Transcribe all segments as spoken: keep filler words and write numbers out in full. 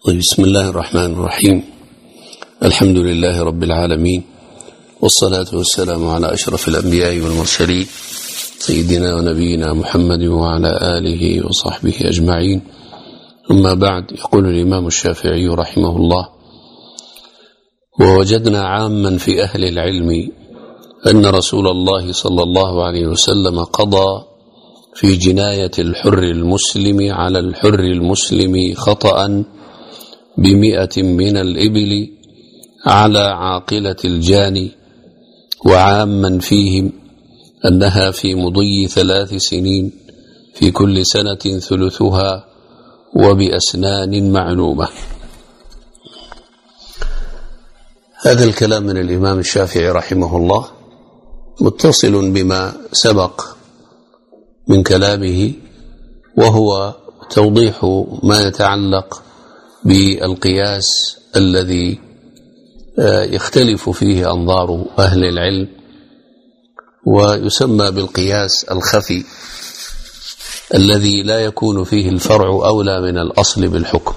طيب، بسم الله الرحمن الرحيم. الحمد لله رب العالمين، والصلاة والسلام على أشرف الأنبياء والمرسلين سيدنا ونبينا محمد وعلى آله وصحبه أجمعين. أما بعد، يقول الإمام الشافعي رحمه الله: ووجدنا عاما في أهل العلم أن رسول الله صلى الله عليه وسلم قضى في جناية الحر المسلم على الحر المسلم خطأ بمئة من الإبل على عاقلة الجاني، وعاما فيهم أنها في مضي ثلاث سنين في كل سنة ثلثها وبأسنان معلومة. هذا الكلام من الإمام الشافعي رحمه الله متصل بما سبق من كلامه، وهو توضيح ما يتعلق بالقياس الذي يختلف فيه أنظار أهل العلم، ويسمى بالقياس الخفي الذي لا يكون فيه الفرع أولى من الأصل بالحكم،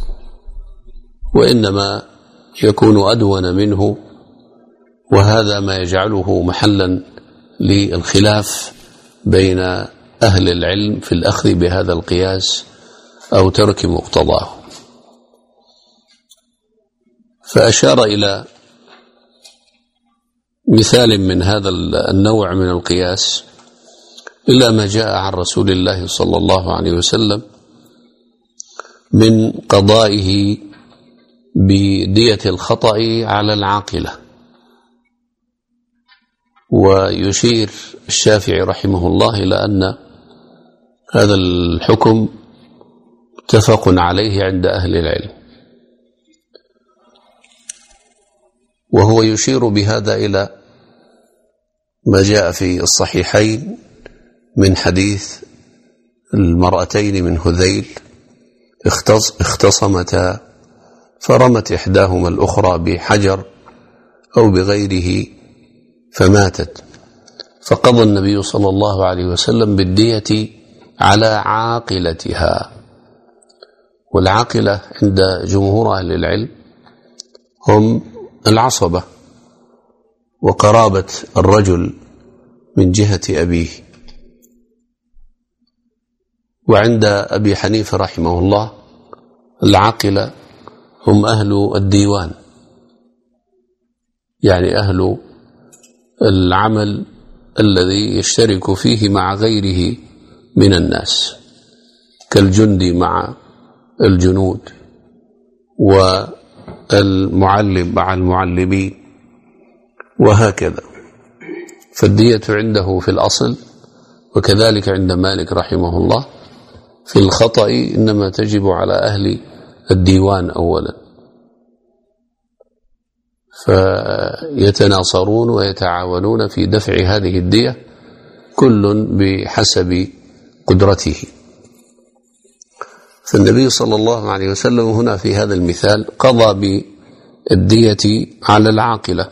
وإنما يكون أدون منه، وهذا ما يجعله محلا للخلاف بين أهل العلم في الأخذ بهذا القياس أو ترك مقتضاه. فأشار إلى مثال من هذا النوع من القياس إلى ما جاء عن رسول الله صلى الله عليه وسلم من قضائه بدية الخطأ على العاقلة. ويشير الشافعي رحمه الله إلى أن هذا الحكم متفق عليه عند أهل العلم، وهو يشير بهذا إلى ما جاء في الصحيحين من حديث المرأتين من هذيل اختصمتا فرمت إحداهما الأخرى بحجر أو بغيره فماتت، فقضى النبي صلى الله عليه وسلم بالدية على عاقلتها. والعاقلة عند جمهور أهل العلم هم العصبة وقرابة الرجل من جهة أبيه. وعند أبي حنيفة رحمه الله العاقلة هم أهل الديوان، يعني أهل العمل الذي يشترك فيه مع غيره من الناس، كالجندي مع الجنود، والمعلم مع المعلمين، وهكذا. فالدية عنده في الأصل، وكذلك عند مالك رحمه الله في الخطأ إنما تجب على أهل الديوان أولا، فيتناصرون ويتعاونون في دفع هذه الدية كل بحسب قدرته. فالنبي صلى الله عليه وسلم هنا في هذا المثال قضى بالدية على العاقلة،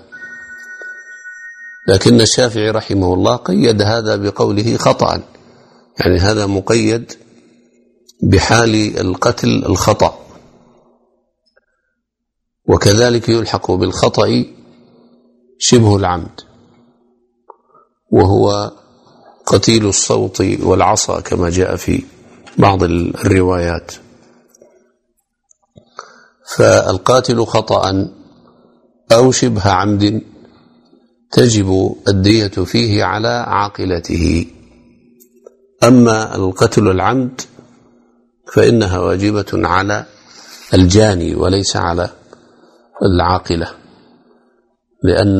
لكن الشافعي رحمه الله قيد هذا بقوله خطأ، يعني هذا مقيد بحال القتل الخطأ. وكذلك يلحق بالخطأ شبه العمد، وهو قتيل الصوت والعصا كما جاء في بعض الروايات. فالقاتل خطأ أو شبه عمد تجب الدية فيه على عاقلته. أما القتل العمد فإنها واجبة على الجاني وليس على العاقلة، لأن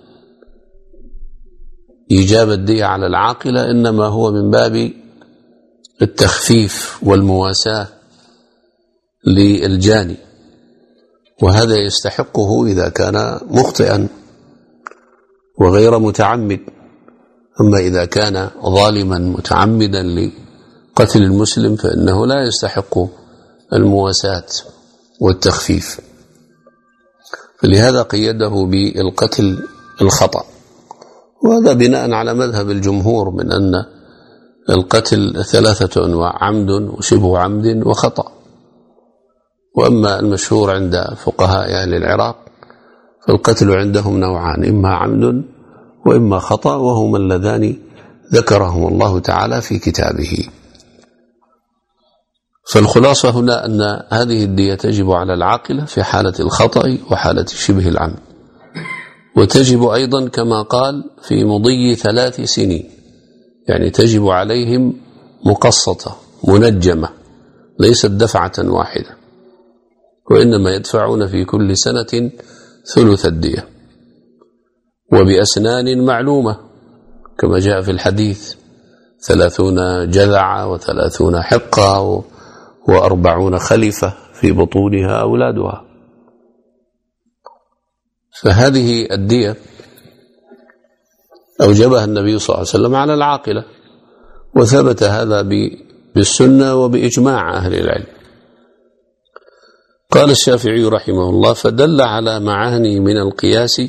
إيجاب الدية على العاقلة إنما هو من باب التخفيف والمواساة للجاني، وهذا يستحقه إذا كان مخطئا وغير متعمد. أما إذا كان ظالما متعمدا لقتل المسلم فإنه لا يستحق المواساة والتخفيف، فلهذا قيده بالقتل الخطأ. وهذا بناء على مذهب الجمهور من أن القتل ثلاثة أنواع: عمد وشبه عمد وخطأ. وأما المشهور عند فقهاء أهل العراق فالقتل عندهم نوعان، إما عمد وإما خطأ، وهما اللذان ذكرهم الله تعالى في كتابه. فالخلاصة هنا أن هذه الدية تجب على العاقلة في حالة الخطأ وحالة شبه العمد، وتجب أيضا كما قال في مضي ثلاث سنين، يعني تجب عليهم مقسطة منجمة، ليست دفعة واحدة، وإنما يدفعون في كل سنة ثلث الدية وبأسنان معلومة كما جاء في الحديث، ثلاثون جذعة وثلاثون حقة وأربعون خلفة في بطونها أولادها. فهذه الدية أوجبها النبي صلى الله عليه وسلم على العاقلة، وثبت هذا بالسنة وبإجماع أهل العلم. قال الشافعي رحمه الله: فدل على معاني من القياس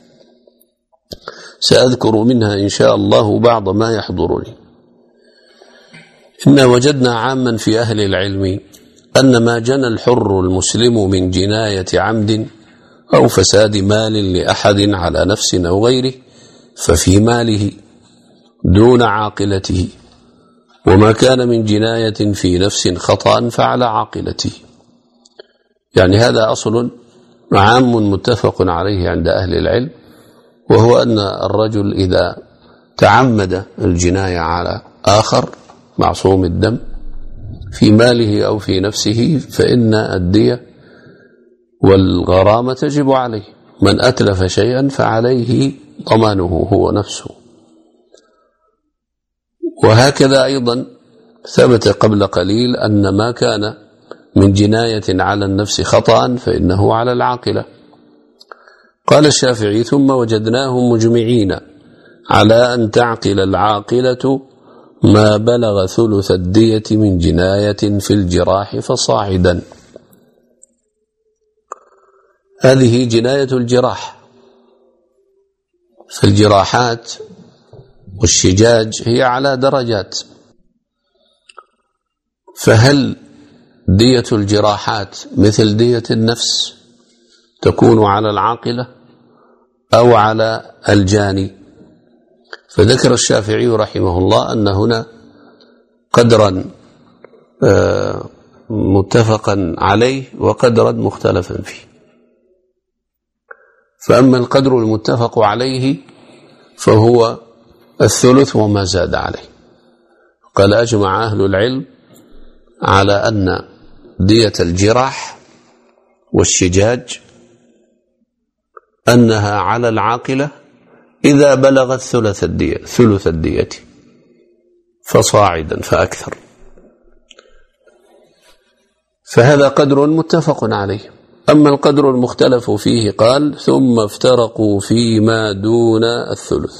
سأذكر منها إن شاء الله بعض ما يحضرني. إنا وجدنا عاما في أهل العلم أن ما جنى الحر المسلم من جناية عمد أو فساد مال لأحد على نفس أو غيره ففي ماله دون عاقلته، وما كان من جناية في نفس خطأ فعلى عاقلته. يعني هذا أصل عام متفق عليه عند أهل العلم، وهو أن الرجل إذا تعمد الجناية على آخر معصوم الدم في ماله أو في نفسه فإن الدية والغرامة تجب عليه. من أتلف شيئا فعليه ضمانه هو نفسه. وهكذا أيضا ثبت قبل قليل أن ما كان من جناية على النفس خطأ فإنه على العاقلة. قال الشافعي: ثم وجدناهم مجمعين على أن تعقل العاقلة ما بلغ ثلث الدية من جناية في الجراح فصاعدا. هذه جناية الجراح، فالجراحات والشجاج هي على درجات، فهل دية الجراحات مثل دية النفس تكون على العاقلة أو على الجاني؟ فذكر الشافعي رحمه الله أن هنا قدرا متفقا عليه وقدرا مختلفا فيه. فأما القدر المتفق عليه فهو الثلث وما زاد عليه. قال: أجمع أهل العلم على أن دية الجراح والشجاج أنها على العاقلة إذا بلغت ثلث الدية ثلث الدية فصاعدا فأكثر، فهذا قدر متفق عليه. أما القدر المختلف فيه قال: ثم افترقوا فيما دون الثلث.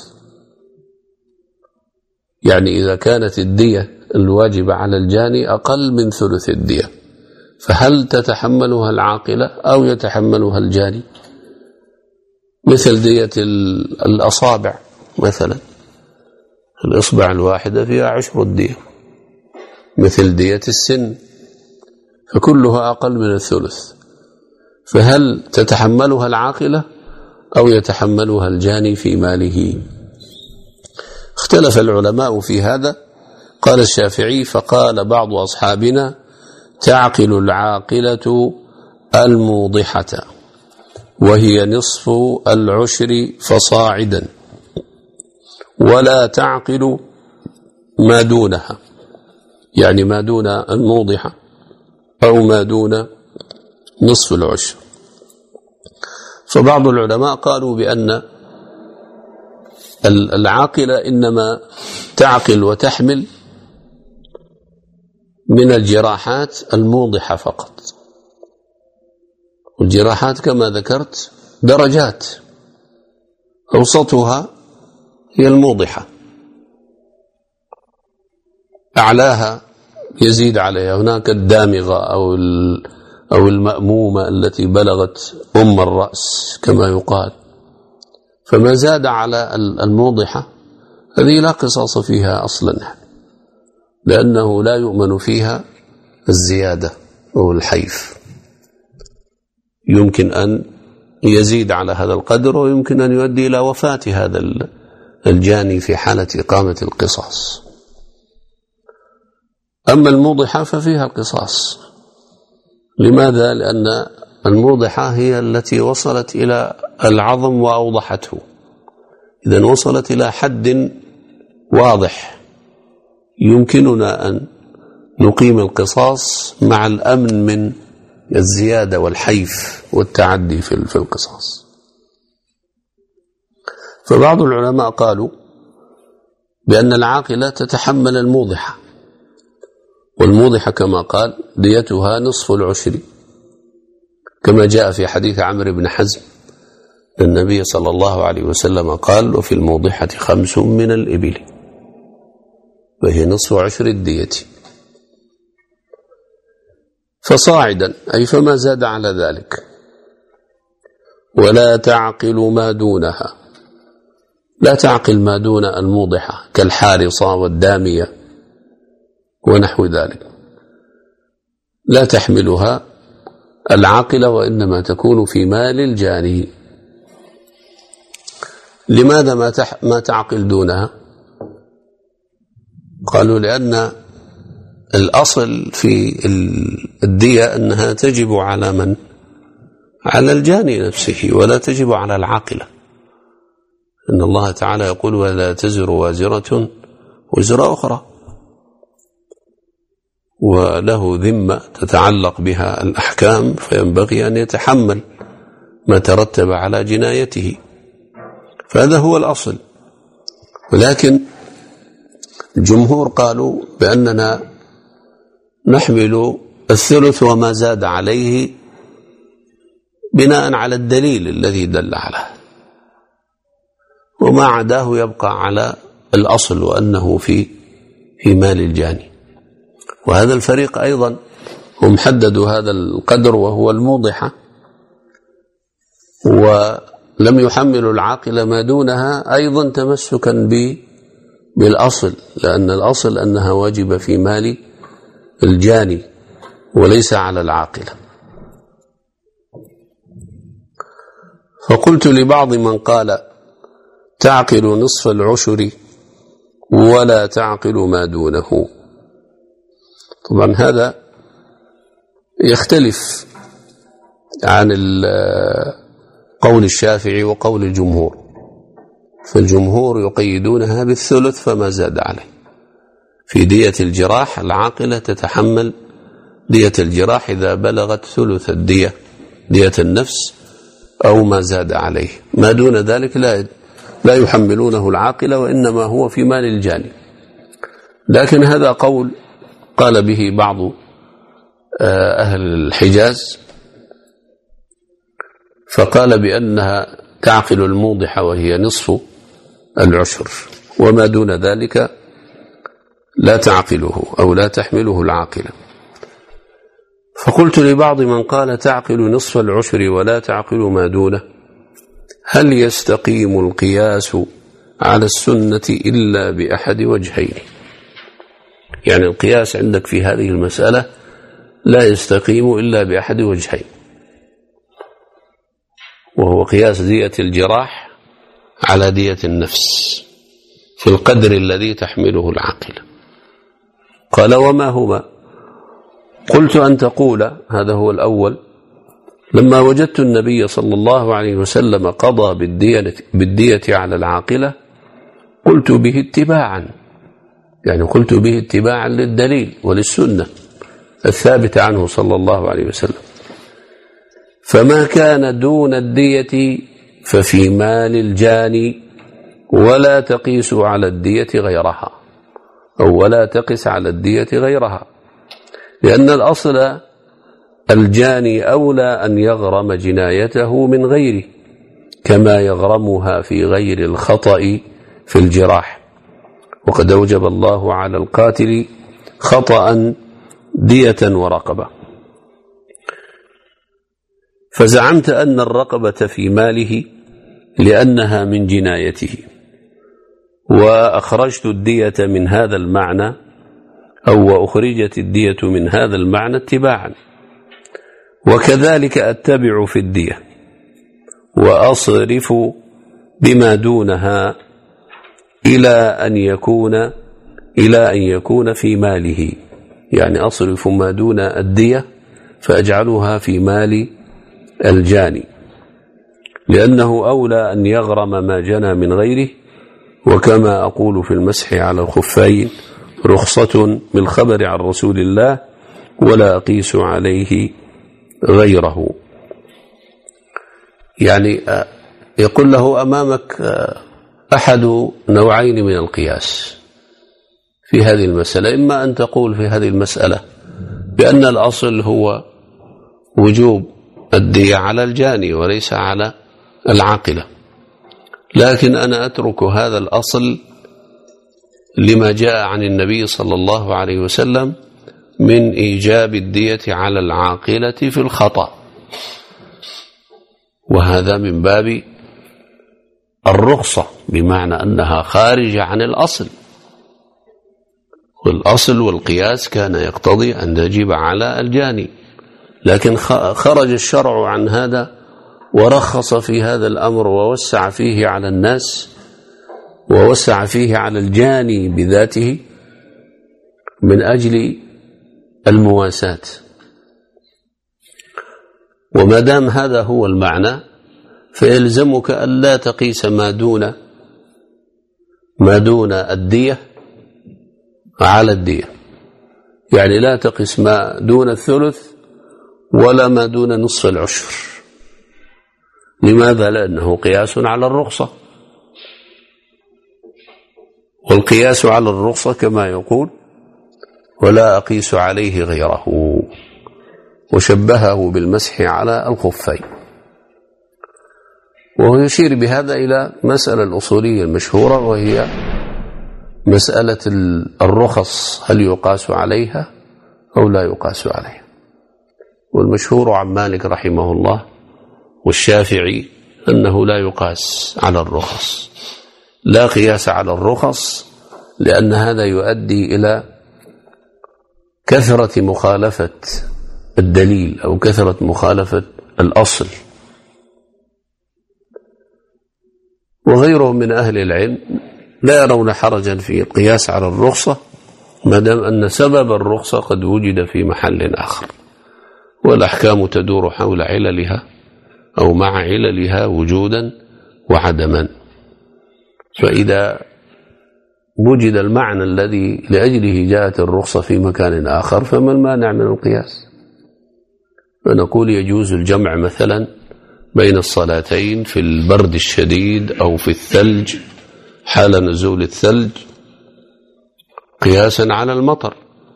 يعني إذا كانت الدية الواجبة على الجاني أقل من ثلث الدية فهل تتحملها العاقلة أو يتحملها الجاني؟ مثل دية الأصابع مثلا، الإصبع الواحدة فيها عشر الدية. مثل دية السن فكلها أقل من الثلث، فهل تتحملها العاقلة أو يتحملها الجاني في ماله؟ اختلف العلماء في هذا. قال الشافعي: فقال بعض أصحابنا: تعقل العاقلة الموضحة وهي نصف العشر فصاعدا، ولا تعقل ما دونها، يعني ما دون الموضحة أو ما دون نصف العشر. فبعض العلماء قالوا بأن العاقلة إنما تعقل وتحمل من الجراحات الموضحة فقط، والجراحات كما ذكرت درجات، أوسطها هي الموضحة، أعلاها يزيد عليها. هناك الدامغة أو أو المأمومة التي بلغت أم الرأس كما يقال. فما زاد على الموضحة هذه لا قصاص فيها أصلا، لأنه لا يؤمن فيها الزيادة أو الحيف. يمكن أن يزيد على هذا القدر، ويمكن أن يؤدي إلى وفاة هذا الجاني في حالة إقامة القصاص. أما الموضحة ففيها القصاص. لماذا؟ لأن الموضحة هي التي وصلت إلى العظم وأوضحته، إذن وصلت إلى حد واضح يمكننا أن نقيم القصاص مع الأمن من الزيادة والحيف والتعدي في القصاص. فبعض العلماء قالوا بأن العاقلة تتحمل الموضحة، والموضحة كما قال ديتها نصف العشر، كما جاء في حديث عمرو بن حزم النبي صلى الله عليه وسلم قال: وفي الموضحة خمس من الإبل، وهي نصف عشر الدية. فصاعدا أي فما زاد على ذلك، ولا تعقل ما دونها، لا تعقل ما دون الموضحة كالحارصة والدامية ونحو ذلك، لا تحملها العاقلة، وإنما تكون في مال الجاني. لماذا ما ما تعقل دونها؟ قالوا لأن الأصل في الدية أنها تجب على من؟ على الجاني نفسه، ولا تجب على العاقلة. إن الله تعالى يقول: ولا تزر وازرة وزر أخرى، وله ذمة تتعلق بها الأحكام، فينبغي أن يتحمل ما ترتب على جنايته، فهذا هو الأصل. ولكن الجمهور قالوا بأننا نحمل الثلث وما زاد عليه بناء على الدليل الذي دل عليه، وما عداه يبقى على الأصل وأنه في في مال الجاني. وهذا الفريق أيضا هم حددوا هذا القدر وهو الموضحة، ولم يحملوا العاقل ما دونها أيضا تمسكا بالأصل، لأن الأصل أنها واجب في مال الجاني وليس على العاقلة. فقلت لبعض من قال: تعقل نصف العشر ولا تعقل ما دونه. طبعا هذا يختلف عن قول الشافعي وقول الجمهور، فالجمهور يقيدونها بالثلث فما زاد عليه. في دية الجراح العاقلة تتحمل دية الجراح إذا بلغت ثلث الدية، دية النفس أو ما زاد عليه، ما دون ذلك لا لا يحملونه العاقلة، وإنما هو في مال الجاني. لكن هذا قول قال به بعض أهل الحجاز، فقال بأنها تعقل الموضحة وهي نصف العشر، وما دون ذلك لا تعقله أو لا تحمله العاقلة. فقلت لبعض من قال تعقل نصف العشر ولا تعقل ما دونه: هل يستقيم القياس على السنة إلا بأحد وجهين؟ يعني القياس عندك في هذه المسألة لا يستقيم إلا بأحد وجهين، وهو قياس دية الجراح على دية النفس في القدر الذي تحمله العاقلة. قال: وما هما؟ قلت: أن تقول، هذا هو الأول، لما وجدت النبي صلى الله عليه وسلم قضى بالدية, بالدية على العاقلة قلت به اتباعا، يعني قلت به اتباعا للدليل وللسنة الثابتة عنه صلى الله عليه وسلم. فما كان دون الدية ففي مال الجاني، ولا تقيس على الدية غيرها، أو ولا تقس على الدية غيرها، لأن الأصل الجاني أولى أن يغرم جنايته من غيره، كما يغرمها في غير الخطأ في الجراح. وقد أوجب الله على القاتل خطأ دية ورقبة. فزعمت أن الرقبة في ماله لأنها من جنايته، وأخرجت الدية من هذا المعنى، أو أخرجت الدية من هذا المعنى اتباعا، وكذلك أتبع في الدية وأصرف بما دونها إلى أن يكون إلى أن يكون في ماله، يعني أصرف ما دون الدية فأجعلها في مال الجاني، لأنه أولى أن يغرم ما جنى من غيره. وكما أقول في المسح على الخفين رخصة بالخبر عن رسول الله ولا أقيس عليه غيره. يعني يقول له أمامك أحد نوعين من القياس في هذه المسألة، إما أن تقول في هذه المسألة بأن الأصل هو وجوب الدية على الجاني وليس على العاقلة، لكن أنا أترك هذا الأصل لما جاء عن النبي صلى الله عليه وسلم من إيجاب الدية على العاقلة في الخطأ، وهذا من باب الرخصة، بمعنى أنها خارجة عن الأصل، والأصل والقياس كان يقتضي أن تجب على الجاني، لكن خرج الشرع عن هذا ورخص في هذا الأمر ووسع فيه على الناس ووسع فيه على الجاني بذاته من أجل المواساة. وما دام هذا هو المعنى فيلزمك أن لا تقيس ما دون ما دون الدية على الدية، يعني لا تقيس ما دون الثلث ولا ما دون نصف العشر. لماذا؟ لأنه قياس على الرخصة، والقياس على الرخصة كما يقول ولا أقيس عليه غيره، وشبهه بالمسح على الخفين. وهو يشير بهذا إلى مسألة الأصولية المشهورة، وهي مسألة الرخص، هل يقاس عليها أو لا يقاس عليها؟ والمشهور عن مالك رحمه الله والشافعي أنه لا يقاس على الرخص، لا قياس على الرخص، لأن هذا يؤدي إلى كثرة مخالفة الدليل أو كثرة مخالفة الأصل. وغيرهم من أهل العلم لا يرون حرجا في القياس على الرخصة ما دام أن سبب الرخصة قد وجد في محل آخر، والأحكام تدور حول عللها أو مع عللها وجودا وعدما. فإذا وجد المعنى الذي لأجله جاءت الرخصة في مكان آخر فما المانع من القياس؟ فنقول يجوز الجمع مثلا بين الصلاتين في البرد الشديد أو في الثلج حال نزول الثلج قياسا على المطر،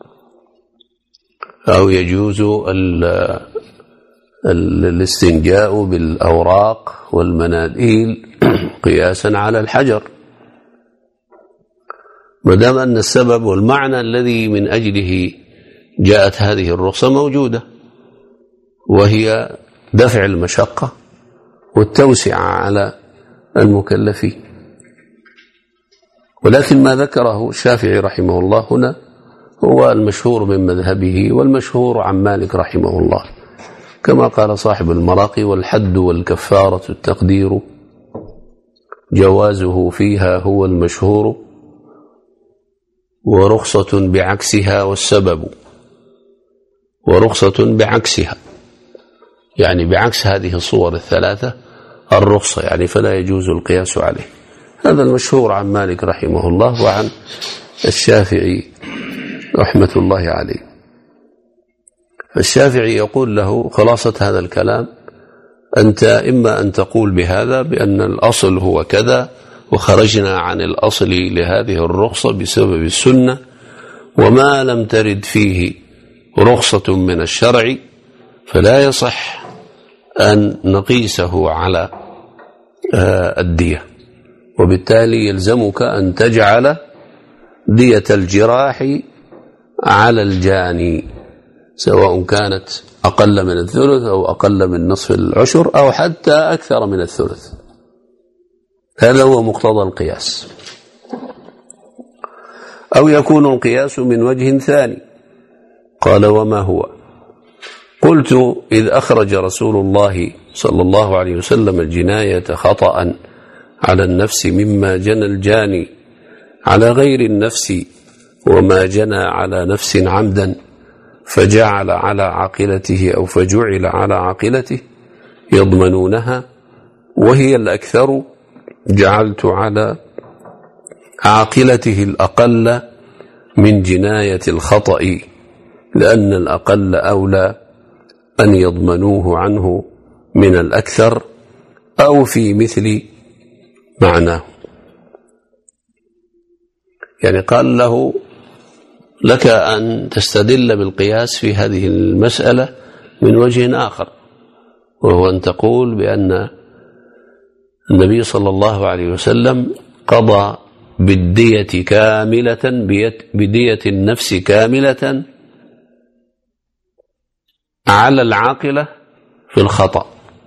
أو يجوز الاستنجاء بالأوراق والمناديل قياسا على الحجر، ما دام أن السبب والمعنى الذي من أجله جاءت هذه الرخصة موجودة، وهي دفع المشقة والتوسعة على المكلفين. ولكن ما ذكره الشافعي رحمه الله هنا هو المشهور من مذهبه والمشهور عن مالك رحمه الله، كما قال صاحب المراقي: والحد والكفارة التقدير جوازه فيها هو المشهور، ورخصة بعكسها والسبب، ورخصة بعكسها يعني بعكس هذه الصور الثلاثة الرخصة، يعني فلا يجوز القياس عليه. هذا المشهور عن مالك رحمه الله وعن الشافعي رحمة الله عليه. فالشافعي يقول له خلاصة هذا الكلام: أنت إما أن تقول بهذا بأن الأصل هو كذا وخرجنا عن الأصل لهذه الرخصة بسبب السنة، وما لم ترد فيه رخصة من الشرع فلا يصح أن نقيسه على الدية، وبالتالي يلزمك أن تجعل دية الجراح على الجاني، سواء كانت أقل من الثلث أو أقل من نصف العشر أو حتى أكثر من الثلث. هذا هو مقتضى القياس. أو يكون القياس من وجه ثاني. قال: وما هو؟ قلت: إذ أخرج رسول الله صلى الله عليه وسلم الجناية خطأ على النفس مما جنى الجاني على غير النفس وما جنى على نفس عمدا، فجعل على عاقلته أو فجعل على عاقلته يضمنونها وهي الأكثر، جعلت على عاقلته الأقل من جناية الخطأ، لأن الأقل أولى أن يضمنوه عنه من الأكثر أو في مثل معناه. يعني قال له: لك أن تستدل بالقياس في هذه المسألة من وجه آخر، وهو أن تقول بأن النبي صلى الله عليه وسلم قضى بالدية كاملة، بدية النفس كاملة على العاقلة في الخطأ،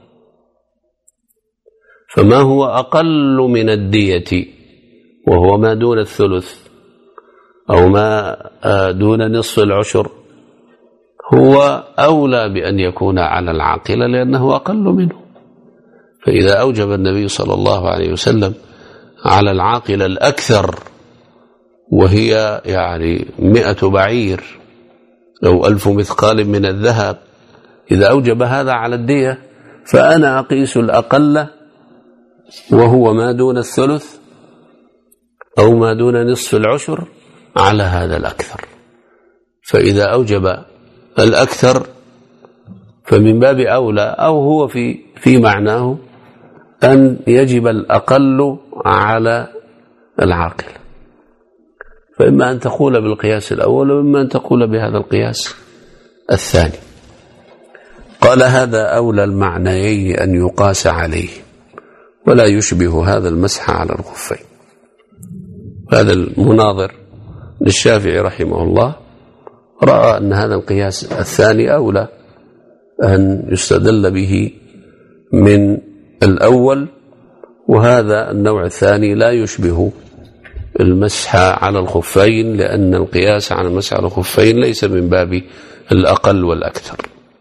فما هو أقل من الدية وهو ما دون الثلث أو ما دون نصف العشر هو أولى بأن يكون على العاقلة لأنه أقل منه. فإذا أوجب النبي صلى الله عليه وسلم على العاقلة الأكثر وهي يعني مئة بعير أو ألف مثقال من الذهب، إذا أوجب هذا على الدية فأنا أقيس الأقل وهو ما دون الثلث أو ما دون نصف العشر على هذا الأكثر. فإذا أوجب الأكثر فمن باب أولى أو هو في في معناه أن يجب الأقل على العاقل، فإما أن تقول بالقياس الأول وإما أن تقول بهذا القياس الثاني. قال: هذا أولى المعنيين أن يقاس عليه ولا يشبه هذا المسح على الخفين. هذا المناظر للشافعي رحمه الله رأى أن هذا القياس الثاني أولى أن يستدل به من الأول، وهذا النوع الثاني لا يشبه المسح على الخفين، لأن القياس على المسح على الخفين ليس من باب الأقل والأكثر.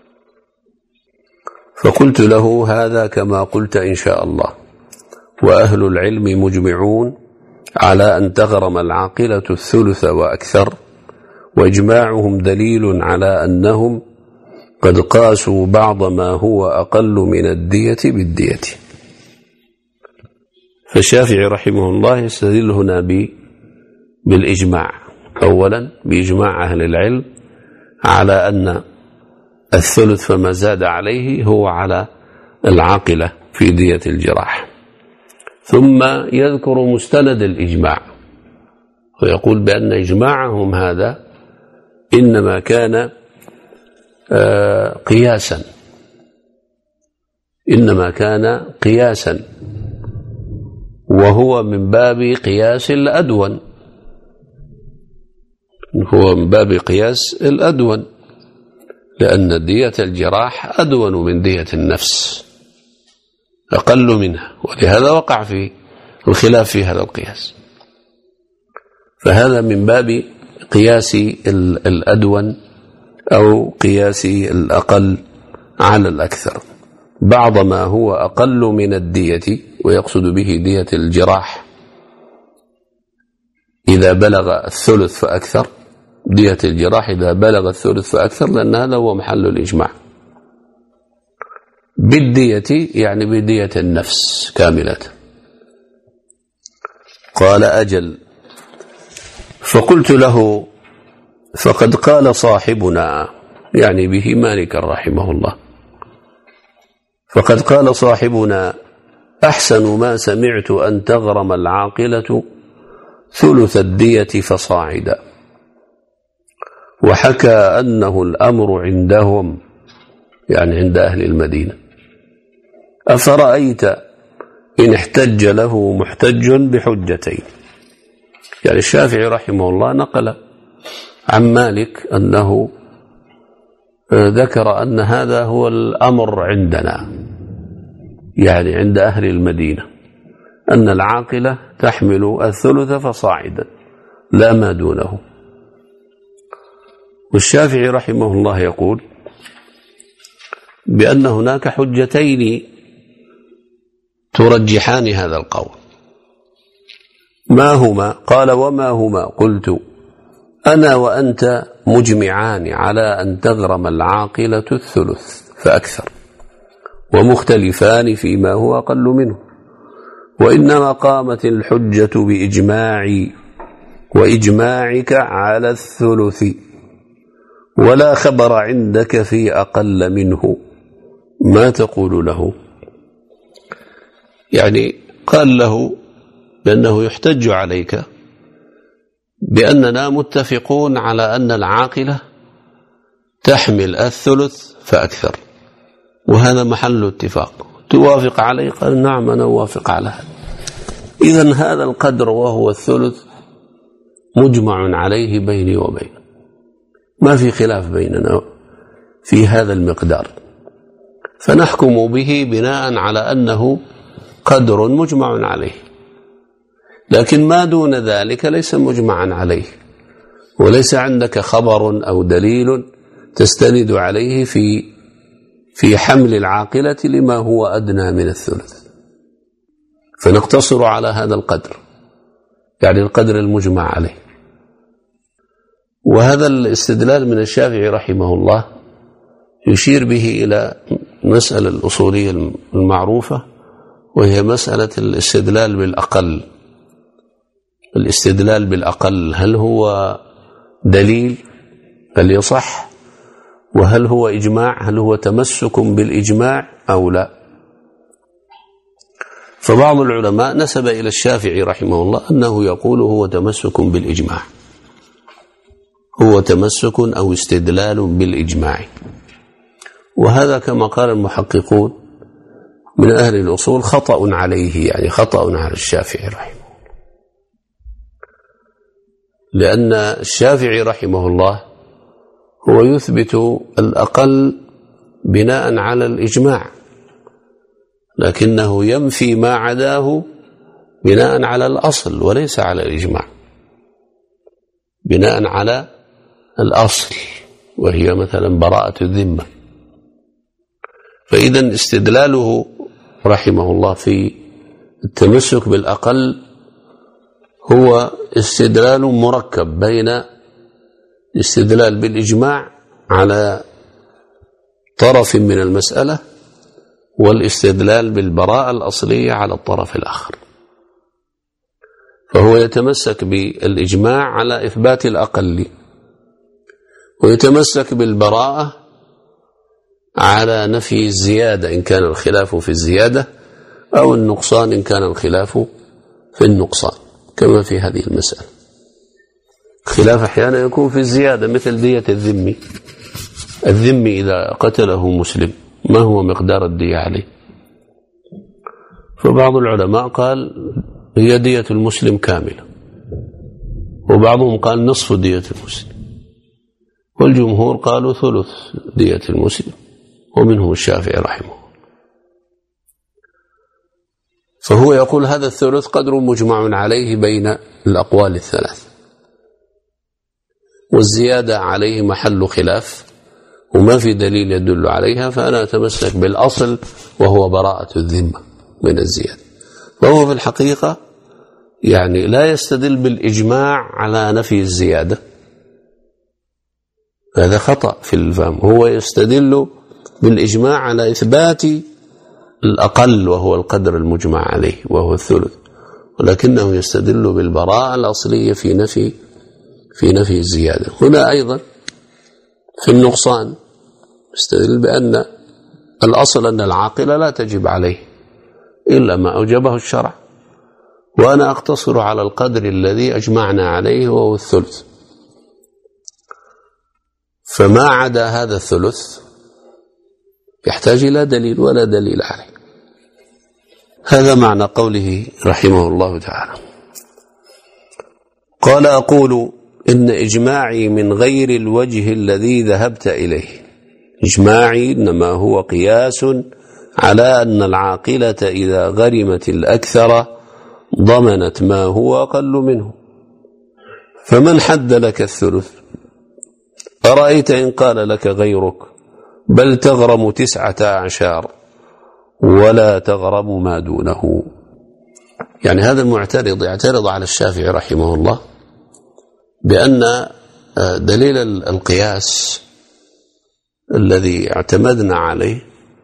فقلت له: هذا كما قلت إن شاء الله، وأهل العلم مجمعون على أن تغرم العاقلة الثلث وأكثر، وإجماعهم دليل على أنهم قد قاسوا بعض ما هو أقل من الدية بالدية. فالشافعي رحمه الله يستدل هنا بالإجماع، أولا بإجماع أهل العلم على أن الثلث فما زاد عليه هو على العاقلة في دية الجراح، ثم يذكر مستند الإجماع ويقول بأن إجماعهم هذا إنما كان قياسا إنما كان قياسا وهو من باب قياس الأدون هو من باب قياس الأدون لأن دية الجراح أدون من دية النفس، أقل منها، ولهذا وقع في الخلاف في هذا القياس. فهذا من باب قياس الأدون أو قياس الأقل على الأكثر، بعض ما هو أقل من الدية، ويقصد به دية الجراح إذا بلغ الثلث فأكثر، دية الجراح إذا بلغ الثلث فأكثر، لأن هذا هو محل الإجماع. بالدية يعني بدية النفس كاملة. قال: أجل. فقلت له: فقد قال صاحبنا، يعني به مالك رحمه الله، فقد قال صاحبنا: أحسن ما سمعت أن تغرم العاقلة ثلث الدية فصاعدا، وحكى أنه الأمر عندهم، يعني عند أهل المدينة. أفرأيت إن احتج له محتج بحجتين. يعني الشافعي رحمه الله نقل عن مالك أنه ذكر أن هذا هو الأمر عندنا، يعني عند أهل المدينة، أن العاقلة تحمل الثلث فصاعدا لا ما دونه. والشافعي رحمه الله يقول: بأن هناك حجتين ترجحان هذا القول. ما هما؟ قال: وما هما؟ قلت: أنا وأنت مجمعان على أن تغرم العاقلة الثلث فأكثر، ومختلفان فيما هو أقل منه، وإنما قامت الحجة بإجماعي وإجماعك على الثلث، ولا خبر عندك في أقل منه، ما تقول له؟ يعني قال له بأنه يحتج عليك بأننا متفقون على أن العاقلة تحمل الثلث فأكثر، وهذا محل اتفاق. توافق عليه؟ قال: نعم، أنا أوافق على هذا. إذن هذا القدر وهو الثلث مجمع عليه بيني وبينه، ما في خلاف بيننا في هذا المقدار، فنحكم به بناء على أنه قدر مجمع عليه. لكن ما دون ذلك ليس مجمعا عليه، وليس عندك خبر أو دليل تستند عليه في في حمل العاقلة لما هو أدنى من الثلث، فنقتصر على هذا القدر، يعني القدر المجمع عليه. وهذا الاستدلال من الشافعي رحمه الله يشير به إلى مسألة الأصولية المعروفة، وهي مسألة الاستدلال بالأقل. الاستدلال بالأقل هل هو دليل؟ هل يصح؟ وهل هو إجماع؟ هل هو تمسك بالإجماع أو لا؟ فبعض العلماء نسب إلى الشافعي رحمه الله أنه يقول هو تمسك بالإجماع، هو تمسك أو استدلال بالإجماع. وهذا كما قال المحققون من أهل الأصول خطأ عليه، يعني خطأ على الشافعي رحمه الله، لأن الشافعي رحمه الله هو يثبت الأقل بناء على الإجماع، لكنه ينفي ما عداه بناء على الأصل وليس على الإجماع، بناء على الأصل وهي مثلا براءة الذمة. فإذا استدلاله رحمه الله في التمسك بالأقل هو استدلال مركب بين الاستدلال بالإجماع على طرف من المسألة والاستدلال بالبراءة الأصلية على الطرف الآخر. فهو يتمسك بالإجماع على إثبات الأقل، ويتمسك بالبراءة على نفي الزيادة إن كان الخلاف في الزيادة، أو النقصان إن كان الخلاف في النقصان، كما في هذه المسألة. خلاف أحيانا يكون في الزيادة، مثل دية الذمي. الذمي إذا قتله مسلم ما هو مقدار الدية عليه؟ فبعض العلماء قال هي دية المسلم كاملة، وبعضهم قال نصف دية المسلم، والجمهور قالوا ثلث دية المسلم، ومنهم الشافعي رحمه الله. فهو يقول هذا الثلث قدر مجمع عليه بين الأقوال الثلاث، والزيادة عليه محل خلاف وما في دليل يدل عليها، فأنا أتمسك بالأصل وهو براءة الذمة من الزيادة. وهو في الحقيقة يعني لا يستدل بالإجماع على نفي الزيادة، هذا خطأ في الفهم. هو يستدل بالإجماع على إثبات الأقل وهو القدر المجمع عليه وهو الثلث، ولكنه يستدل بالبراءة الأصلية في نفي في نفي الزيادة. هنا أيضا في النقصان يستدل بأن الأصل أن العاقل لا تجب عليه إلا ما أوجبه الشرع، وأنا أقتصر على القدر الذي أجمعنا عليه وهو الثلث، فما عدا هذا الثلث يحتاج إلى دليل ولا دليل عليه. هذا معنى قوله رحمه الله تعالى. قال: أقول إن إجماعي من غير الوجه الذي ذهبت إليه. إجماعي إنما هو قياس على أن العاقلة إذا غرمت الأكثر ضمنت ما هو أقل منه، فمن حد لك الثلث؟ أرأيت إن قال لك غيرك بل تغرم تسعة أعشار ولا تغرم ما دونه. يعني هذا المعترض يعترض على الشافعي رحمه الله بأن دليل القياس الذي اعتمدنا عليه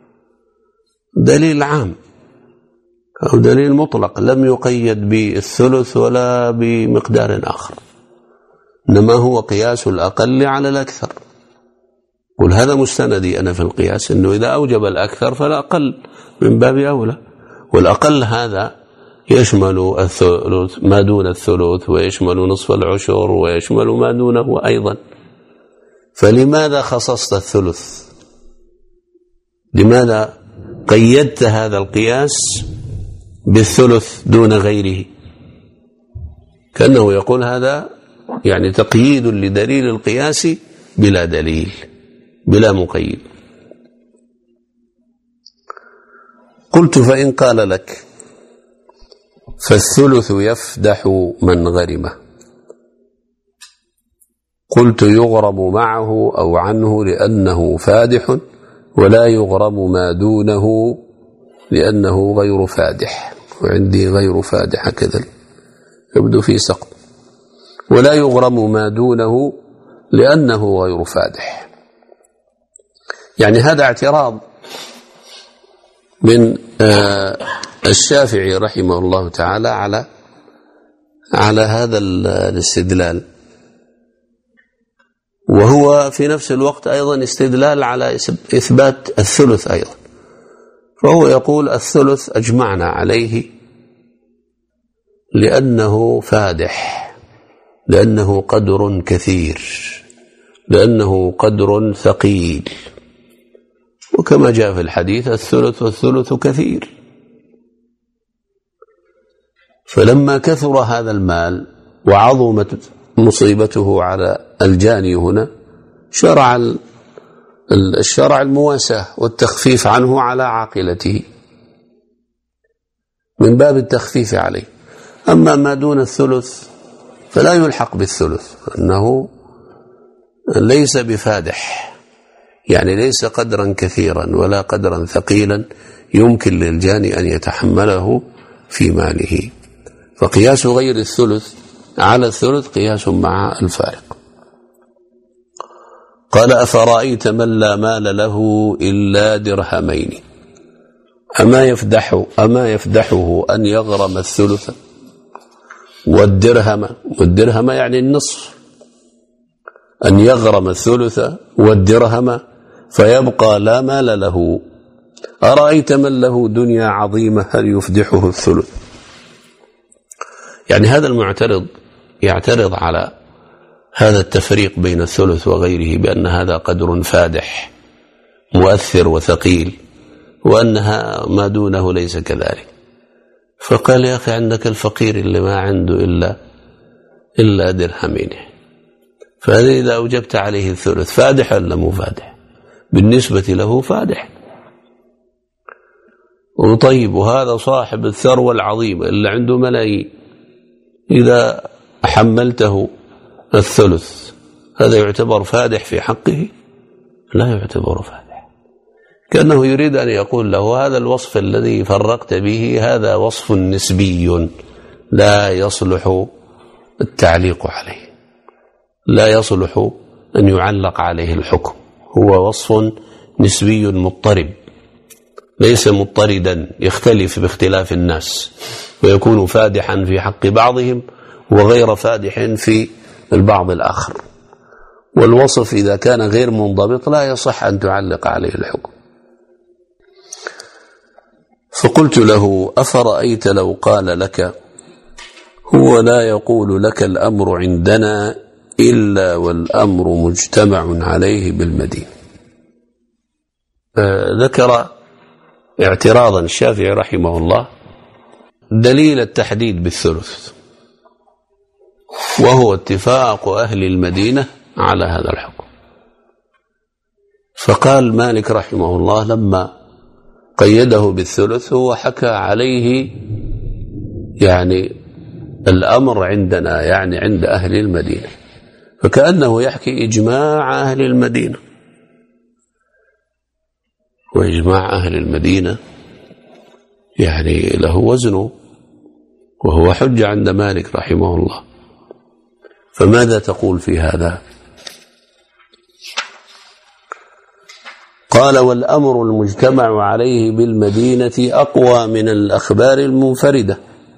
دليل عام أو دليل مطلق لم يقيد بالثلث ولا بمقدار آخر، إنما هو قياس الأقل على الأكثر. قل هذا مستندي أنا في القياس، أنه إذا أوجب الأكثر فالأقل من باب أولى، والأقل هذا يشمل الثلث ما دون الثلث ويشمل نصف العشر ويشمل ما دونه أيضا. فلماذا خصصت الثلث؟ لماذا قيدت هذا القياس بالثلث دون غيره؟ كأنه يقول هذا يعني تقييد لدليل القياس بلا دليل بلا مقيد. قلت فإن قال لك فالثلث يفدح من غرمه، قلت يغرم معه أو عنه لأنه فادح، ولا يغرم ما دونه لأنه غير فادح. وعندي غير فادح هكذا يبدو في سقط. ولا يغرم ما دونه لأنه غير فادح. يعني هذا اعتراض من الشافعي رحمه الله تعالى على على هذا الاستدلال، وهو في نفس الوقت أيضا استدلال على إثبات الثلث أيضا. فهو يقول الثلث أجمعنا عليه لأنه فادح، لأنه قدر كثير، لأنه قدر ثقيل، وكما جاء في الحديث الثلث والثلث كثير. فلما كثر هذا المال وعظمت مصيبته على الجاني هنا شرع الشرع المواساة والتخفيف عنه على عاقلته من باب التخفيف عليه. أما ما دون الثلث فلا يلحق بالثلث، أنه ليس بفادح، يعني ليس قدرا كثيرا ولا قدرا ثقيلا يمكن للجاني أن يتحمله في ماله. فقياس غير الثلث على الثلث قياس مع الفارق. قال أفرأيت من لا مال له إلا درهمين أما يفدح أما يفدحه أن يغرم الثلث والدرهم، والدرهم يعني النصف، أن يغرم الثلث والدرهم فيبقى لا مال له. أرأيت من له دنيا عظيمة هل يفدحه الثلث؟ يعني هذا المعترض يعترض على هذا التفريق بين الثلث وغيره بأن هذا قدر فادح مؤثر وثقيل، وأنها ما دونه ليس كذلك. فقال يا أخي عندك الفقير اللي ما عنده إلا إلا درهمين، فهذا إذا أوجبت عليه الثلث فادح ولا مو فادح؟ بالنسبة له فادح. وطيب وهذا صاحب الثروة العظيمة اللي عنده ملايين، إذا حملته الثلث هذا يعتبر فادح في حقه؟ لا يعتبر فادح. كأنه يريد أن يقول له هذا الوصف الذي فرقت به هذا وصف نسبي لا يصلح التعليق عليه، لا يصلح أن يعلق عليه الحكم، هو وصف نسبي مضطرب ليس مضطردا يختلف باختلاف الناس، ويكون فادحا في حق بعضهم وغير فادح في البعض الآخر. والوصف إذا كان غير منضبط لا يصح أن تعلق عليه الحكم. فقلت له أفرأيت لو قال لك هو لا يقول لك الأمر عندنا إلا والأمر مجتمع عليه بالمدينة. ذكر اعتراضا الشافعي رحمه الله دليل التحديد بالثلث، وهو اتفاق أهل المدينة على هذا الحكم. فقال مالك رحمه الله لما قيده بالثلث هو حكى عليه يعني الأمر عندنا، يعني عند أهل المدينة، فكأنه يحكي إجماع أهل المدينة. وإجماع أهل المدينة يعني له وزنه، وهو حجة عند مالك رحمه الله. فماذا تقول في هذا؟ قال: والأمر المجتمع عليه بالمدينة أقوى من الأخبار المنفردة.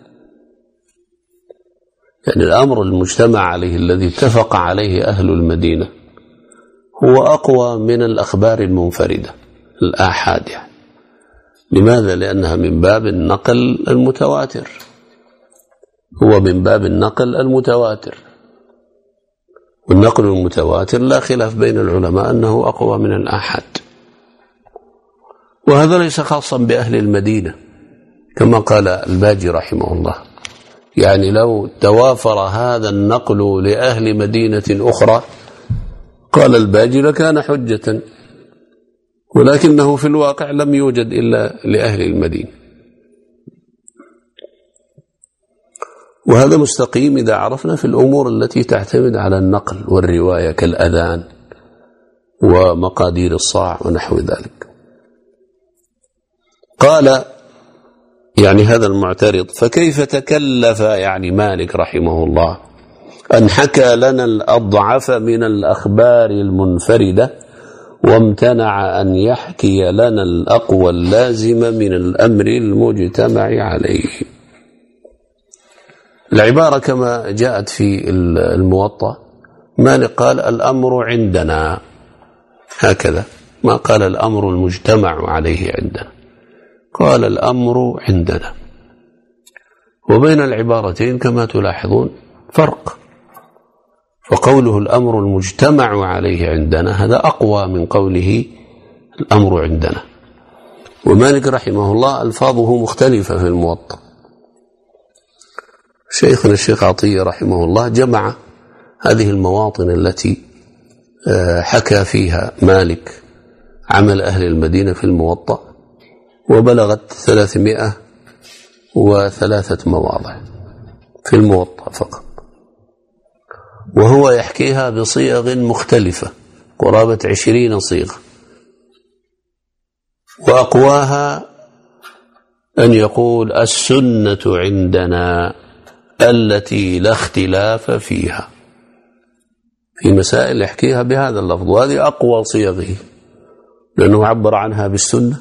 يعني الأمر المجتمع عليه الذي اتفق عليه أهل المدينة هو أقوى من الأخبار المنفردة الآحاد. يعني لماذا؟ لأنها من باب النقل المتواتر، هو من باب النقل المتواتر، والنقل المتواتر لا خلاف بين العلماء أنه أقوى من الآحاد. وهذا ليس خاصا بأهل المدينة كما قال الباجي رحمه الله. يعني لو توافر هذا النقل لأهل مدينة أخرى قال الباجي لكان حجة، ولكنه في الواقع لم يوجد إلا لأهل المدينة. وهذا مستقيم إذا عرفنا في الأمور التي تعتمد على النقل والرواية كالأذان ومقادير الصاع ونحو ذلك. قال يعني هذا المعترض: فكيف تكلف يعني مالك رحمه الله أن حكى لنا الأضعف من الأخبار المنفردة وامتنع أن يحكي لنا الأقوى اللازم من الأمر المجتمع عليه؟ العبارة كما جاءت في الموطأ، مالك قال: الأمر عندنا، هكذا، ما قال الأمر المجتمع عليه عندنا، قال الأمر عندنا. وبين العبارتين كما تلاحظون فرق، فقوله الأمر المجتمع عليه عندنا هذا أقوى من قوله الأمر عندنا. ومالك رحمه الله ألفاظه مختلفة في الموطأ. شيخنا الشيخ عطية رحمه الله جمع هذه المواطن التي حكى فيها مالك عمل أهل المدينة في الموطأ، وبلغت ثلاثمائة وثلاثة مواضع في الموطأ فقط، وهو يحكيها بصيغ مختلفة قرابة عشرين صيغة، وأقواها أن يقول: السنة عندنا التي لا اختلاف فيها، في مسائل يحكيها بهذا اللفظ، وهذه أقوى صيغه لأنه عبر عنها بالسنة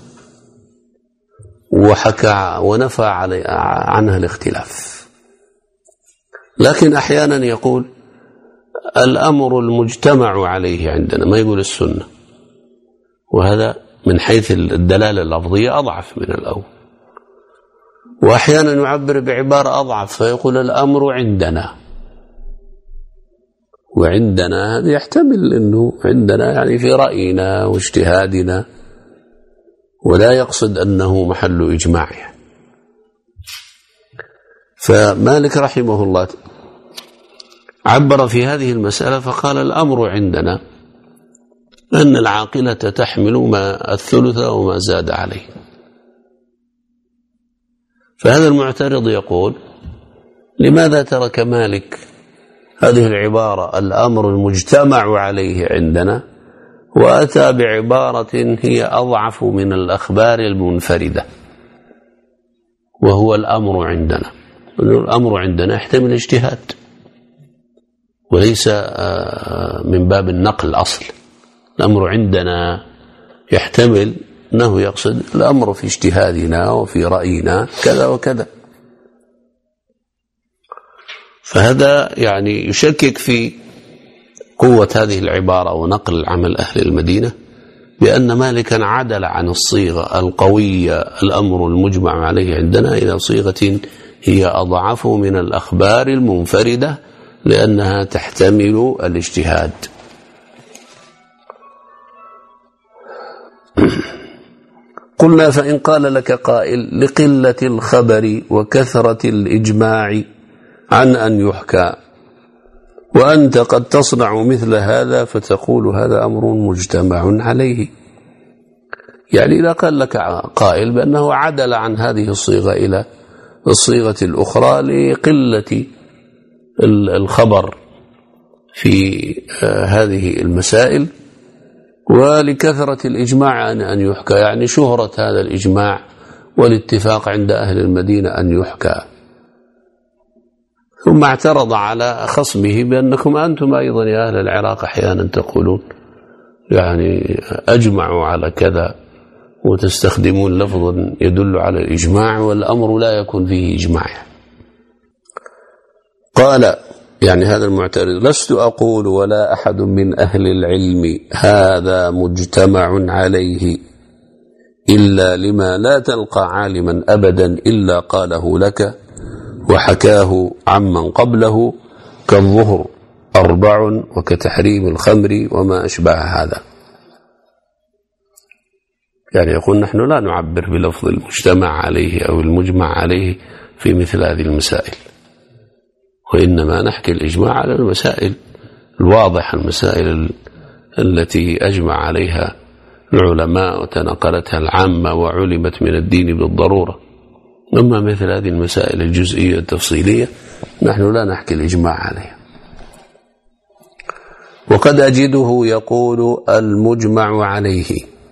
وحكى ونفى عنها الاختلاف. لكن أحيانا يقول الأمر المجتمع عليه عندنا، ما يقول السنة، وهذا من حيث الدلالة اللفظية أضعف من الأول. وأحيانا يعبر بعبارة أضعف فيقول الأمر عندنا، وعندنا هذا يحتمل أنه عندنا يعني في رأينا واجتهادنا، ولا يقصد أنه محل إجماع. فمالك رحمه الله عبر في هذه المسألة فقال الأمر عندنا أن العاقلة تحمل ما الثلث وما زاد عليه. فهذا المعترض يقول: لماذا ترك مالك هذه العبارة الأمر المجتمع عليه عندنا وأتى بعبارة هي أضعف من الأخبار المنفردة وهو الأمر عندنا؟ الأمر عندنا يحتمل اجتهاد وليس من باب النقل الأصل. الأمر عندنا يحتمل أنه يقصد الأمر في اجتهادنا وفي رأينا كذا وكذا. فهذا يعني يشكك في قوة هذه العبارة ونقل عمل أهل المدينة، بأن مالكا عدل عن الصيغة القوية الأمر المجمع عليه عندنا إلى صيغة هي أضعف من الأخبار المنفردة لأنها تحتمل الاجتهاد. قلنا: فإن قال لك قائل: لقلة الخبر وكثرة الإجماع عن أن يحكى، وأنت قد تصنع مثل هذا فتقول هذا أمر مجتمع عليه. يعني إذا قال لك قائل بأنه عدل عن هذه الصيغة إلى الصيغة الأخرى لقلة الخبر في هذه المسائل، ولكثرة الإجماع أن يحكى، يعني شهرة هذا الإجماع والاتفاق عند أهل المدينة أن يحكى. ثم اعترض على خصمه بأنكم أنتم أيضا يا أهل العراق أحيانا تقولون يعني أجمعوا على كذا وتستخدمون لفظا يدل على الإجماع والأمر لا يكون فيه إجماع. قال يعني هذا المعترض: لست أقول ولا أحد من أهل العلم هذا مجتمع عليه إلا لما لا تلقى عالما أبدا إلا قاله لك وحكاه عمن قبله كالظهر أربع وكتحريم الخمر وما أشبه هذا. يعني يقول نحن لا نعبر بلفظ المجتمع عليه أو المجمع عليه في مثل هذه المسائل، وإنما نحكي الإجماع على المسائل الواضحة، المسائل التي أجمع عليها العلماء وتنقلتها العامة وعلمت من الدين بالضرورة. أما مثل هذه المسائل الجزئية التفصيلية نحن لا نحكي الإجماع عليها. وقد أجده يقول المجمع عليه،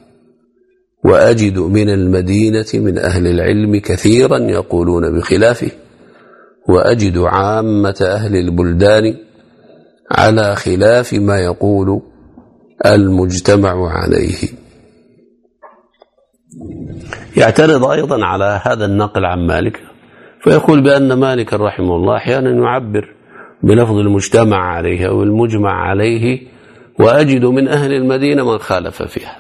وأجد من المدينة من أهل العلم كثيرا يقولون بخلافه، وأجد عامة أهل البلدان على خلاف ما يقول المجتمع عليه. يعترض أيضا على هذا النقل عن مالك، فيقول بأن مالك رحمه الله أحيانا يعبر بلفظ المجتمع عليه أو المجمع عليه، وأجد من أهل المدينة من خالف فيها،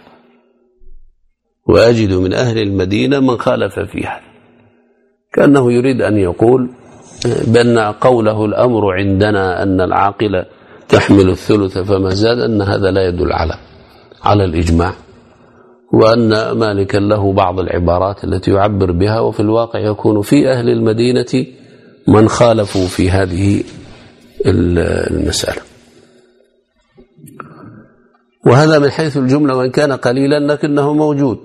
وأجد من أهل المدينة من خالف فيها، كأنه يريد أن يقول بأن قوله الأمر عندنا أن العاقلة تحمل الثلث فما زاد، أن هذا لا يدل على على الإجماع، وأن مالكا له بعض العبارات التي يعبر بها، وفي الواقع يكون في أهل المدينة من خالفوا في هذه المسألة. وهذا من حيث الجملة وإن كان قليلا لكنه موجود.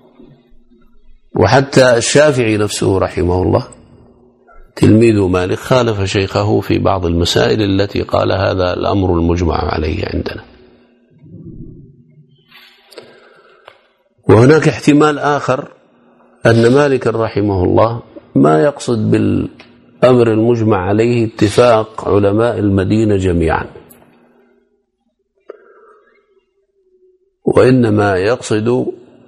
وحتى الشافعي نفسه رحمه الله تلميذ مالك خالف شيخه في بعض المسائل التي قال هذا الأمر المجمع عليه عندنا. وهناك احتمال آخر أن مالك رحمه الله ما يقصد بالأمر المجمع عليه اتفاق علماء المدينة جميعا، وإنما يقصد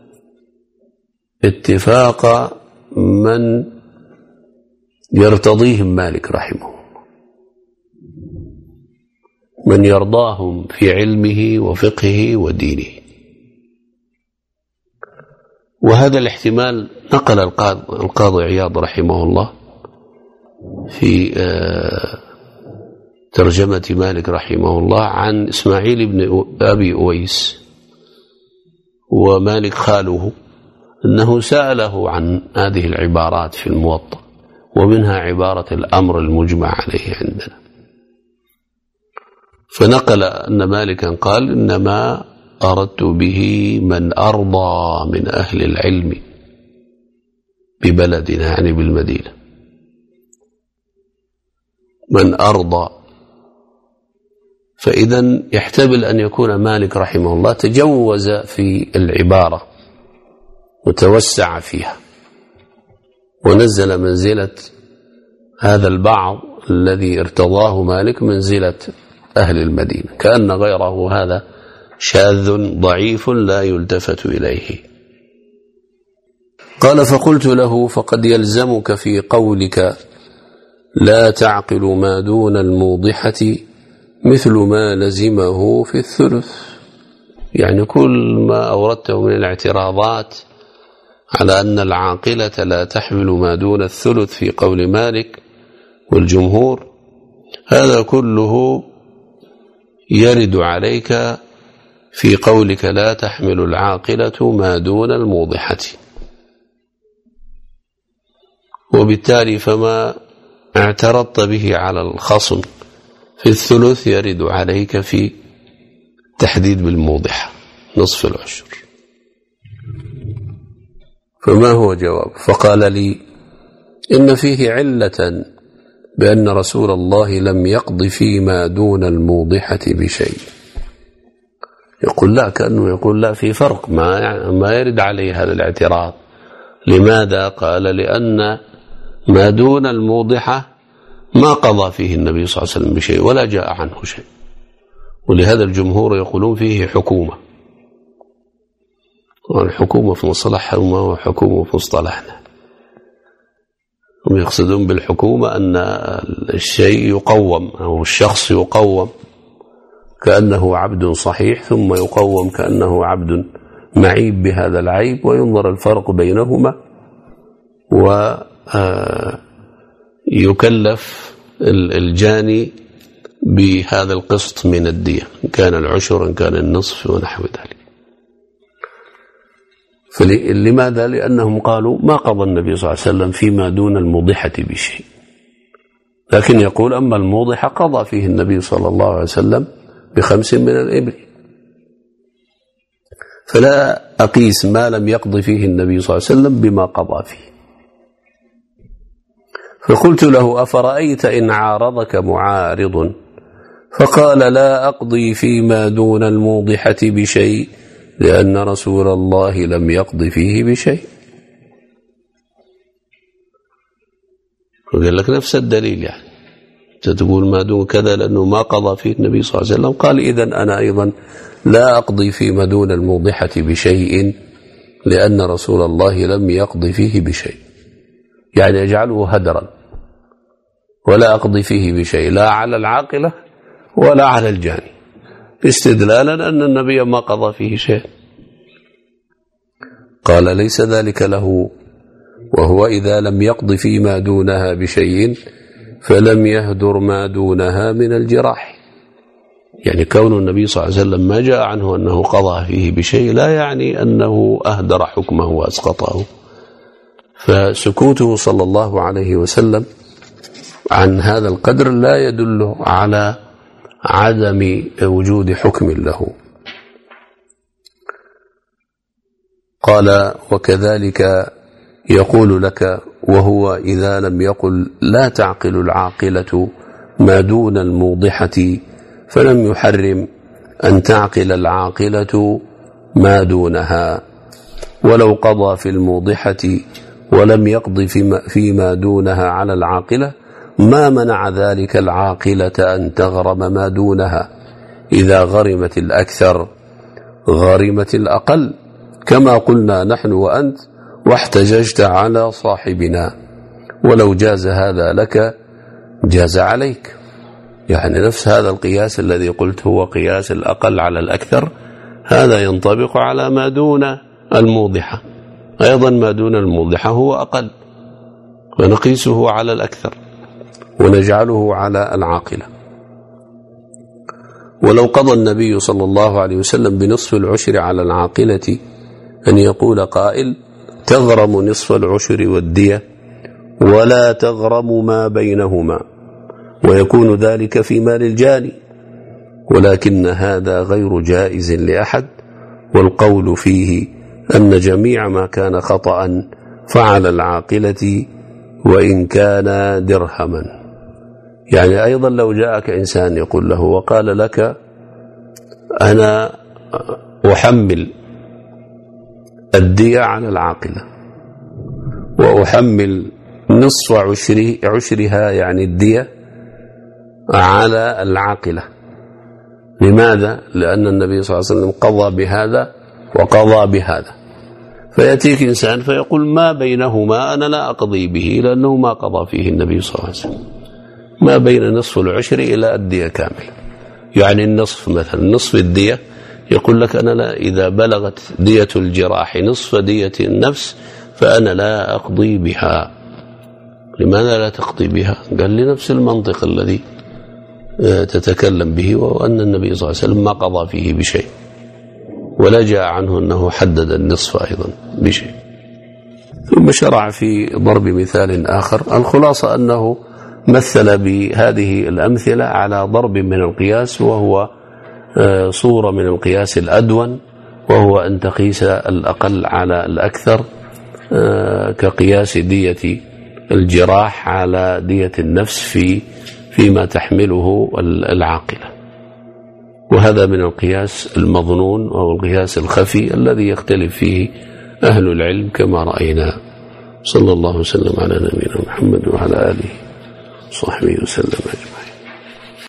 اتفاق من يرتضيهم مالك رحمه الله، من يرضاهم في علمه وفقهه ودينه. وهذا الاحتمال نقل القاضي عياض رحمه الله في ترجمة مالك رحمه الله عن إسماعيل بن أبي أويس ومالك خاله أنه سأله عن هذه العبارات في الموطأ، ومنها عبارة الأمر المجمع عليه عندنا، فنقل أن مالكا قال إنما أردت به من أرضى من أهل العلم ببلدنا، يعني بالمدينة، من أرضى. فإذا يحتمل أن يكون مالك رحمه الله تجوز في العبارة وتوسع فيها، ونزل منزلة هذا البعض الذي ارتضاه مالك منزلة أهل المدينة، كأن غيره هذا شاذ ضعيف لا يلتفت إليه. قال: فقلت له: فقد يلزمك في قولك لا تعقل ما دون الموضحة مثل ما لزمه في الثلث، يعني كل ما أوردته من الاعتراضات على أن العاقلة لا تحمل ما دون الثلث في قول مالك والجمهور، هذا كله يرد عليك في قولك لا تحمل العاقلة ما دون الموضحة، وبالتالي فما اعترضت به على الخصم في الثلث يرد عليك في تحديد بالموضحة نصف العشر. فما هو جواب؟ فقال لي: إن فيه علة بأن رسول الله لم يقض فيما دون الموضحة بشيء، يقول لا، كأنه يقول لا، في فرق، ما ما يرد عليه هذا الاعتراض. لماذا؟ قال لأن ما دون الموضحة ما قضى فيه النبي صلى الله عليه وسلم بشيء ولا جاء عنه شيء، ولهذا الجمهور يقولون فيه حكومة، والحكومة في مصطلحهم وهو حكومة في مصطلحنا. هم يقصدون بالحكومة أن الشيء يقوم أو الشخص يقوم كأنه عبد صحيح، ثم يقوم كأنه عبد معيب بهذا العيب، وينظر الفرق بينهما ويكلف الجاني بهذا القسط من الدية، إن كان العشر إن كان النصف ونحو ذلك. فلماذا؟ لأنهم قالوا ما قضى النبي صلى الله عليه وسلم فيما دون الموضحة بشيء، لكن يقول أما الموضحة قضى فيه النبي صلى الله عليه وسلم بخمس من الإبل، فلا أقيس ما لم يقضي فيه النبي صلى الله عليه وسلم بما قضى فيه. فقلت له أفرأيت إن عارضك معارض فقال لا أقضي فيما دون الموضحة بشيء لأن رسول الله لم يقض فيه بشيء. وقال لك نفس الدليل، يعني تقول ما دون كذا لأنه ما قضى فيه النبي صلى الله عليه وسلم، قال إذن أنا أيضا لا أقضي فيما دون الموضحة بشيء لأن رسول الله لم يقض فيه بشيء، يعني يجعله هدرا ولا أقضي فيه بشيء لا على العاقلة ولا على الجاني، استدلالا أن النبي ما قضى فيه شيء. قال ليس ذلك له، وهو إذا لم يقض فيما دونها بشيء فلم يهدر ما دونها من الجراح. يعني كون النبي صلى الله عليه وسلم ما جاء عنه أنه قضى فيه بشيء لا يعني أنه أهدر حكمه وأسقطه، فسكوته صلى الله عليه وسلم عن هذا القدر لا يدل على عدم وجود حكم له. قال وكذلك يقول لك وهو إذا لم يقل لا تعقل العاقلة ما دون الموضحة فلم يحرم أن تعقل العاقلة ما دونها، ولو قضى في الموضحة ولم يقض فيما, فيما دونها على العاقلة ما منع ذلك العاقلة أن تغرم ما دونها، إذا غرمت الأكثر غرمت الأقل، كما قلنا نحن وأنت واحتججت على صاحبنا، ولو جاز هذا لك جاز عليك. يعني نفس هذا القياس الذي قلت هو قياس الأقل على الأكثر، هذا ينطبق على ما دون الموضحة أيضا، ما دون الموضحة هو أقل، ونقيسه على الأكثر ونجعله على العاقلة. ولو قضى النبي صلى الله عليه وسلم بنصف العشر على العاقلة أن يقول قائل تغرم نصف العشر والدية ولا تغرم ما بينهما، ويكون ذلك في مال الجاني، ولكن هذا غير جائز لأحد، والقول فيه أن جميع ما كان خطأ فعلى العاقلة وإن كان درهما. يعني أيضا لو جاءك إنسان يقول له وقال لك أنا أحمل الدية على العاقلة وأحمل نصف عشره عشرها يعني الدية على العاقلة، لماذا؟ لأن النبي صلى الله عليه وسلم قضى بهذا وقضى بهذا، فيأتيك إنسان فيقول ما بينهما أنا لا أقضي به لأنه ما قضى فيه النبي صلى الله عليه وسلم، ما بين نصف العشر إلى الدية كامل، يعني النصف مثلا نصف الدية يقول لك أنا لا، إذا بلغت دية الجراح نصف دية النفس فأنا لا أقضي بها. لماذا لا تقضي بها؟ قال لي نفس المنطق الذي تتكلم به، وأن النبي صلى الله عليه وسلم ما قضى فيه بشيء ولا جاء عنه أنه حدد النصف أيضا بشيء. ثم شرع في ضرب مثال آخر. الخلاصة أنه مثل بهذه الأمثلة على ضرب من القياس، وهو صورة من القياس الأدون، وهو أن تقيس الأقل على الأكثر، كقياس دية الجراح على دية النفس في فيما تحمله العاقلة. وهذا من القياس المظنون أو القياس الخفي الذي يختلف فيه أهل العلم كما رأينا. صلى الله وسلم على نبينا محمد وعلى آله وصحبه وسلم أجمعين.